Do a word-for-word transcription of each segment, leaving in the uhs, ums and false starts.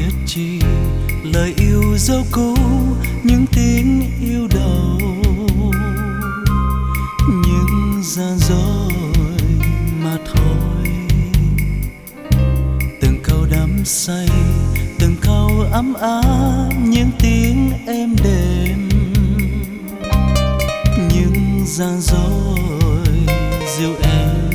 thiết chi lời yêu dấu cũ, những tiếng yêu đầu, những gian dối mà thôi. Từng câu đắm say, từng câu ấm áp, những tiếng êm đềm, những gian dối dịu êm.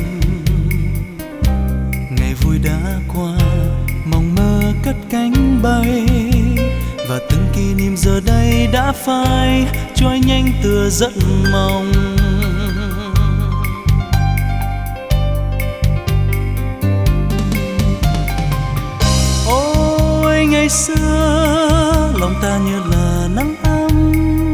Ngày vui đã qua, mộng mơ cất cánh bay, và từng kỷ niệm giờ đây đã phai, trôi nhanh tựa giấc mộng. Ôi ngày xưa lòng ta như là nắng ấm,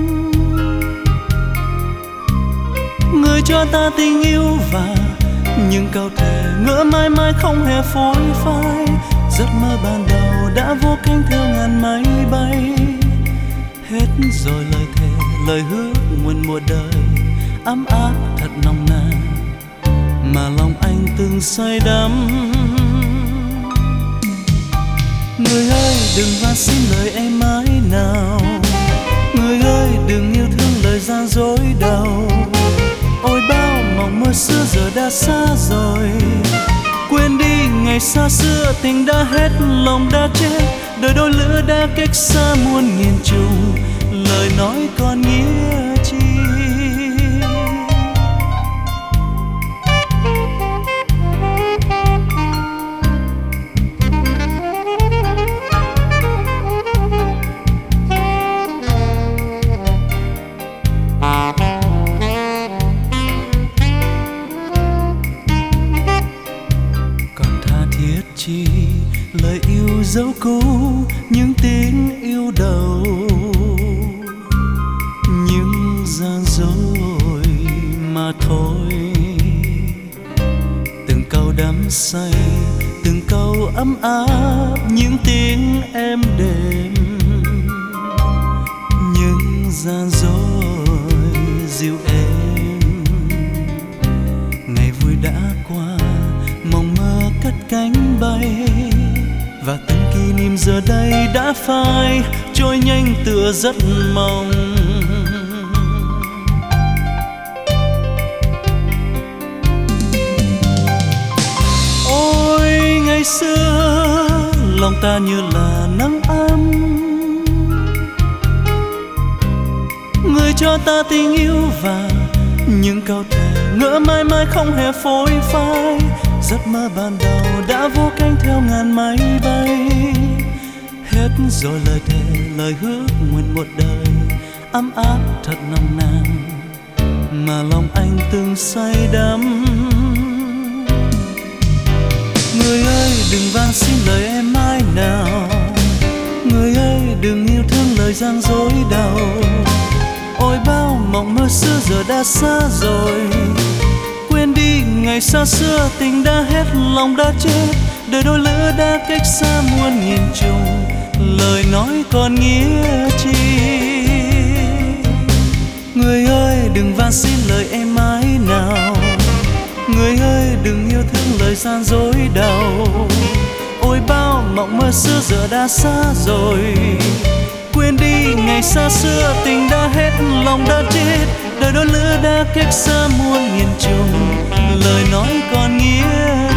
người cho ta tình yêu và những câu thề ngỡ mãi mãi không hề phôi phai. Giấc mơ ban đầu đã vô cánh theo ngàn máy bay, hết rồi lời thề lời hứa muôn mùa đời, ấm áp thật nồng nàn mà lòng anh từng say đắm. Người ơi đừng van xin lời em mãi nào, người ơi đừng yêu thương lời gian dối đầu. Ôi bao mộng mơ xưa giờ đã xa rồi, quên đi ngày xa xưa tình đã hết lòng đã chết. Đời đôi lứa đã cách xa muôn nghìn trùng, lời nói còn nghĩa chi. Chi lời yêu dấu cũ, những tiếng yêu đầu, những gian dối mà thôi. Từng câu đắm say, từng câu ấm áp, những tiếng êm đềm, những gian dối dịu êm. Ngày vui đã qua, mộng mơ cất cánh bay, và từng kỷ niệm giờ đây đã phai, trôi nhanh tựa giấc mộng. Ôi ngày xưa lòng ta như là nắng ấm, người cho ta tình yêu và những câu thề ngỡ mãi mãi không hề phôi phai. Giấc mơ ban đầu đã vô cánh theo ngàn máy bay, hết rồi lời thề lời hứa nguyện một đời, ấm áp thật nồng nàn mà lòng anh từng say đắm. Người ơi đừng van xin lời em mãi nào, người ơi đừng yêu thương lời gian dối đầu. Ôi bao mộng mơ xưa giờ đã xa rồi, quên đi ngày xa xưa tình đã hết lòng đã chết. Đời đôi lứa đã cách xa muôn nghìn trùng, lời nói còn nghĩa chi. Người ơi đừng van xin lời em mãi nào, người ơi đừng yêu thương lời gian dối đầu. Ôi bao mộng mơ xưa giờ đã xa rồi, quên đi ngày xa xưa tình đã hết lòng đã chết. Đời đôi lứa đã cách xa muôn nghìn trùng, lời nói còn nghĩa